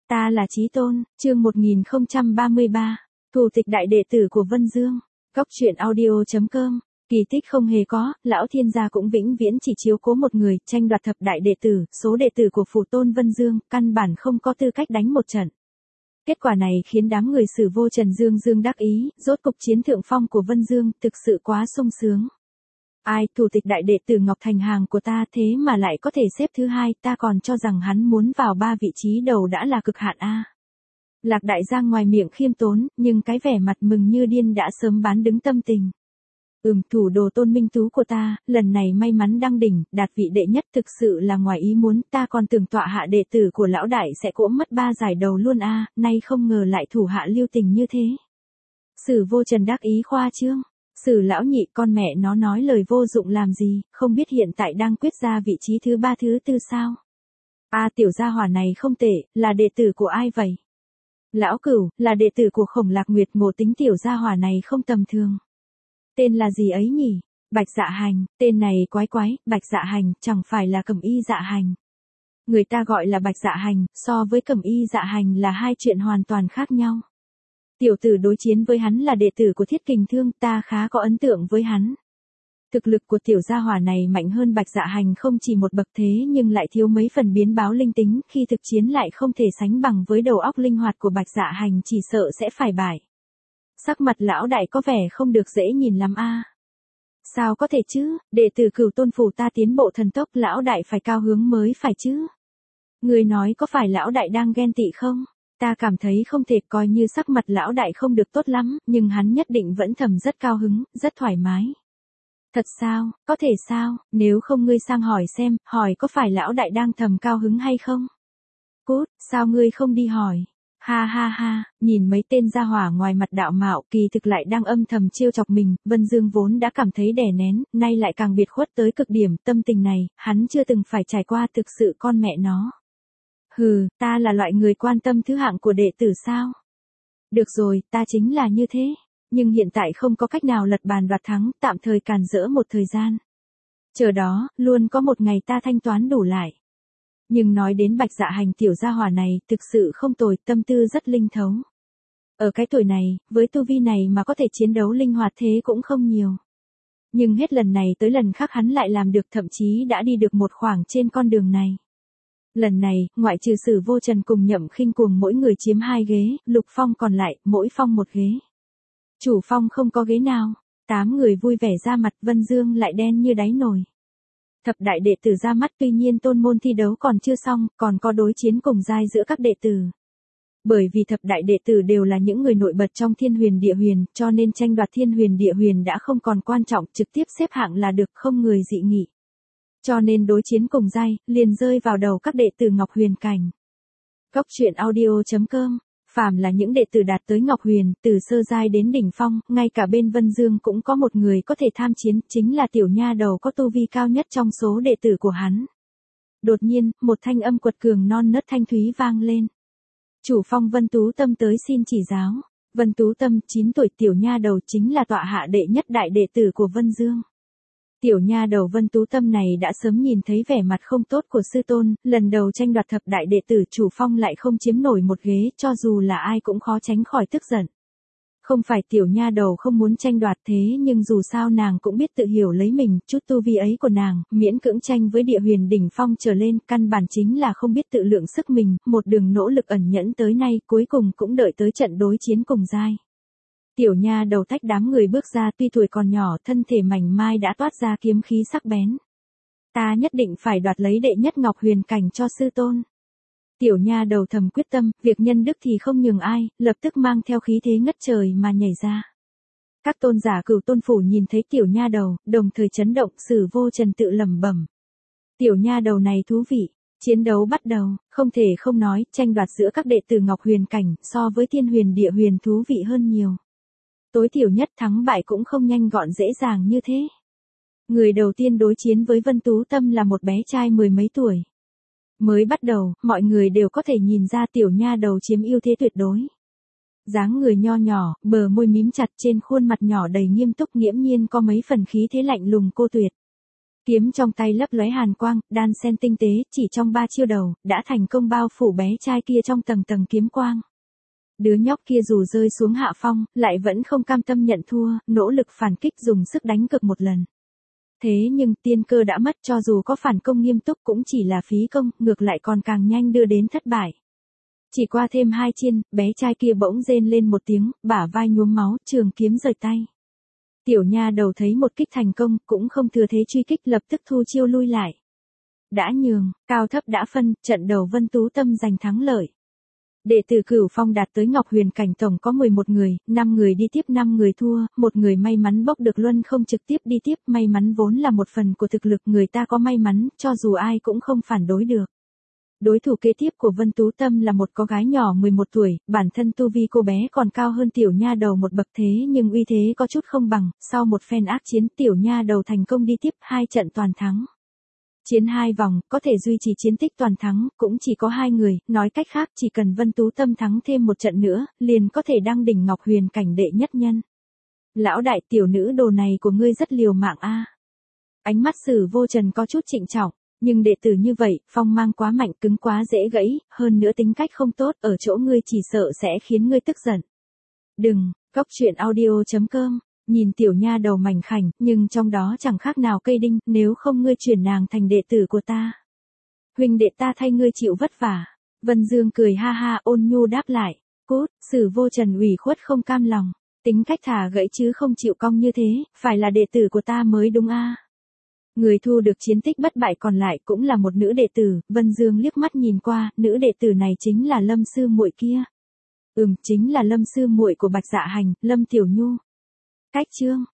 Ta là Chí Tôn, chương 1033, thủ tịch đại đệ tử của Vân Dương. Góc truyện audio.com. Kỳ tích không hề có, lão thiên gia cũng vĩnh viễn chỉ chiếu cố một người, tranh đoạt thập đại đệ tử, số đệ tử của phủ tôn Vân Dương, căn bản không có tư cách đánh một trận. Kết quả này khiến đám người Sử Vô Trần Dương đắc ý, rốt cục chiến thượng phong của Vân Dương, thực sự quá sung sướng. Ai, thủ tịch đại đệ tử Ngọc Thành hàng của ta thế mà lại có thể xếp thứ hai, ta còn cho rằng hắn muốn vào 3 vị trí đầu đã là cực hạn a. Lạc Đại Giang ngoài miệng khiêm tốn, nhưng cái vẻ mặt mừng như điên đã sớm bán đứng tâm tình. Thủ đồ Tôn Minh Tú của ta, lần này may mắn đăng đỉnh, đạt vị đệ nhất thực sự là ngoài ý muốn, ta còn tưởng tọa hạ đệ tử của lão đại sẽ cỗ mất 3 giải đầu luôn a, nay không ngờ lại thủ hạ lưu tình như thế. Sử Vô Trần đắc ý khoa trương. Sử lão nhị con mẹ nó nói lời vô dụng làm gì, không biết hiện tại đang quyết ra vị trí thứ 3 thứ 4 sao. Tiểu gia hỏa này không tệ, là đệ tử của ai vậy? Lão Cửu, là đệ tử của Khổng Lạc Nguyệt, ngộ tính tiểu gia hỏa này không tầm thường. Tên là gì ấy nhỉ? Bạch Dạ Hành, tên này quái quái, Bạch Dạ Hành, chẳng phải là Cẩm Y Dạ Hành. Người ta gọi là Bạch Dạ Hành, so với Cẩm Y Dạ Hành là hai chuyện hoàn toàn khác nhau. Tiểu tử đối chiến với hắn là đệ tử của Thiết Kình Thương, ta khá có ấn tượng với hắn. Thực lực của tiểu gia hỏa này mạnh hơn Bạch Dạ Hành không chỉ một bậc thế nhưng lại thiếu mấy phần biến báo linh tính, khi thực chiến lại không thể sánh bằng với đầu óc linh hoạt của Bạch Dạ Hành, chỉ sợ sẽ phải bại. Sắc mặt lão đại có vẻ không được dễ nhìn lắm a. Sao có thể chứ, đệ tử Cửu Tôn phủ ta tiến bộ thần tốc, lão đại phải cao hứng mới phải chứ. Người nói có phải lão đại đang ghen tị không? Ta cảm thấy không thể, coi như sắc mặt lão đại không được tốt lắm, nhưng hắn nhất định vẫn thầm rất cao hứng, rất thoải mái. Thật sao, có thể sao, nếu không ngươi sang hỏi xem, hỏi có phải lão đại đang thầm cao hứng hay không? Cút, sao ngươi không đi hỏi? Ha ha ha, nhìn mấy tên gia hỏa ngoài mặt đạo mạo, kỳ thực lại đang âm thầm trêu chọc mình, Vân Dương vốn đã cảm thấy đè nén, nay lại càng biệt khuất tới cực điểm, tâm tình này, hắn chưa từng phải trải qua, thực sự con mẹ nó. Hừ, ta là loại người quan tâm thứ hạng của đệ tử sao? Được rồi, ta chính là như thế. Nhưng hiện tại không có cách nào lật bàn đoạt thắng, tạm thời càn rỡ một thời gian. Chờ đó, luôn có một ngày ta thanh toán đủ lại. Nhưng nói đến Bạch Dạ Hành tiểu gia hỏa này, thực sự không tồi, tâm tư rất linh thấu. Ở cái tuổi này, với tu vi này mà có thể chiến đấu linh hoạt thế cũng không nhiều. Nhưng hết lần này tới lần khác hắn lại làm được, thậm chí đã đi được một khoảng trên con đường này. Lần này, ngoại trừ Sử Vô Trần cùng Nhậm Khinh Cuồng mỗi người chiếm 2 ghế, Lục Phong còn lại, mỗi phong 1 ghế. Chủ phong không có ghế nào, 8 người vui vẻ ra mặt, Vân Dương lại đen như đáy nồi. Thập đại đệ tử ra mắt, tuy nhiên tôn môn thi đấu còn chưa xong, còn có đối chiến cùng giai giữa các đệ tử. Bởi vì thập đại đệ tử đều là những người nổi bật trong Thiên Huyền Địa Huyền, cho nên tranh đoạt Thiên Huyền Địa Huyền đã không còn quan trọng, trực tiếp xếp hạng là được, không người dị nghị. Cho nên đối chiến cùng giai, liền rơi vào đầu các đệ tử Ngọc Huyền cảnh. Góc truyện audio.com. Phàm là những đệ tử đạt tới Ngọc Huyền, từ sơ giai đến đỉnh phong, ngay cả bên Vân Dương cũng có một người có thể tham chiến, chính là tiểu nha đầu có tu vi cao nhất trong số đệ tử của hắn. Đột nhiên, một thanh âm quật cường non nớt thanh thúy vang lên. Chủ phong Vân Tú Tâm tới xin chỉ giáo. Vân Tú Tâm, 9 tuổi, tiểu nha đầu chính là tọa hạ đệ nhất đại đệ tử của Vân Dương. Tiểu nha đầu Vân Tú Tâm này đã sớm nhìn thấy vẻ mặt không tốt của sư tôn, lần đầu tranh đoạt thập đại đệ tử chủ phong lại không chiếm nổi một ghế, cho dù là ai cũng khó tránh khỏi tức giận. Không phải tiểu nha đầu không muốn tranh đoạt thế, nhưng dù sao nàng cũng biết tự hiểu lấy mình, chút tu vi ấy của nàng, miễn cưỡng tranh với địa huyền đỉnh phong trở lên, căn bản chính là không biết tự lượng sức mình, một đường nỗ lực ẩn nhẫn tới nay, cuối cùng cũng đợi tới trận đối chiến cùng giai. Tiểu nha đầu tách đám người bước ra, tuy tuổi còn nhỏ, thân thể mảnh mai đã toát ra kiếm khí sắc bén. Ta nhất định phải đoạt lấy đệ nhất Ngọc Huyền cảnh cho sư tôn. Tiểu nha đầu thầm quyết tâm, việc nhân đức thì không nhường ai, lập tức mang theo khí thế ngất trời mà nhảy ra. Các tôn giả Cửu Tôn phủ nhìn thấy tiểu nha đầu, đồng thời chấn động, Sử Vô Trần tự lẩm bẩm. Tiểu nha đầu này thú vị. Chiến đấu bắt đầu, không thể không nói, tranh đoạt giữa các đệ tử Ngọc Huyền cảnh, so với Thiên Huyền Địa Huyền thú vị hơn nhiều. Tối thiểu nhất thắng bại cũng không nhanh gọn dễ dàng như thế. Người đầu tiên đối chiến với Vân Tú Tâm là một bé trai 10 mấy tuổi. Mới bắt đầu, mọi người đều có thể nhìn ra tiểu nha đầu chiếm ưu thế tuyệt đối. Dáng người nho nhỏ, bờ môi mím chặt, trên khuôn mặt nhỏ đầy nghiêm túc, nghiễm nhiên có mấy phần khí thế lạnh lùng cô tuyệt. Kiếm trong tay lấp lóe hàn quang, đan xen tinh tế, chỉ trong 3 chiêu đầu, đã thành công bao phủ bé trai kia trong tầng tầng kiếm quang. Đứa nhóc kia dù rơi xuống hạ phong, lại vẫn không cam tâm nhận thua, nỗ lực phản kích dùng sức đánh cực một lần. Thế nhưng tiên cơ đã mất, cho dù có phản công nghiêm túc cũng chỉ là phí công, ngược lại còn càng nhanh đưa đến thất bại. Chỉ qua thêm 2 chiên, bé trai kia bỗng rên lên một tiếng, bả vai nhuốm máu, trường kiếm rời tay. Tiểu nha đầu thấy một kích thành công, cũng không thừa thế truy kích, lập tức thu chiêu lui lại. Đã nhường, cao thấp đã phân, trận đầu Vân Tú Tâm giành thắng lợi. Đệ tử Cửu Phong đạt tới Ngọc Huyền cảnh tổng có 11 người, 5 người đi tiếp 5 người thua, một người may mắn bốc được luân không trực tiếp đi tiếp, may mắn vốn là một phần của thực lực, người ta có may mắn, cho dù ai cũng không phản đối được. Đối thủ kế tiếp của Vân Tú Tâm là một cô gái nhỏ 11 tuổi, bản thân tu vi cô bé còn cao hơn tiểu nha đầu một bậc, thế nhưng uy thế có chút không bằng, sau một phen ác chiến tiểu nha đầu thành công đi tiếp 2 trận toàn thắng. Chiến 2 vòng, có thể duy trì chiến tích toàn thắng, cũng chỉ có 2 người, nói cách khác chỉ cần Vân Tú Tâm thắng thêm một trận nữa, liền có thể đăng đỉnh Ngọc Huyền cảnh đệ nhất nhân. Lão đại, tiểu nữ đồ này của ngươi rất liều mạng a. Ánh mắt Sử Vô Trần có chút trịnh trọng, nhưng đệ tử như vậy, phong mang quá mạnh, cứng quá dễ gãy, hơn nữa tính cách không tốt, ở chỗ ngươi chỉ sợ sẽ khiến ngươi tức giận. Đừng, Góc Truyện Audio.com. Nhìn tiểu nha đầu mảnh khảnh, nhưng trong đó chẳng khác nào cây đinh, nếu không ngươi chuyển nàng thành đệ tử của ta. Huynh đệ ta thay ngươi chịu vất vả. Vân Dương cười ha ha, ôn nhu đáp lại. Cút, Sử Vô Trần ủy khuất không cam lòng. Tính cách thả gãy chứ không chịu cong như thế, phải là đệ tử của ta mới đúng a. Người thu được chiến tích bất bại còn lại cũng là một nữ đệ tử, Vân Dương liếc mắt nhìn qua, nữ đệ tử này chính là Lâm sư muội kia. Chính là Lâm sư muội của Bạch Dạ Hành, Lâm Tiểu Nhu. Cách chương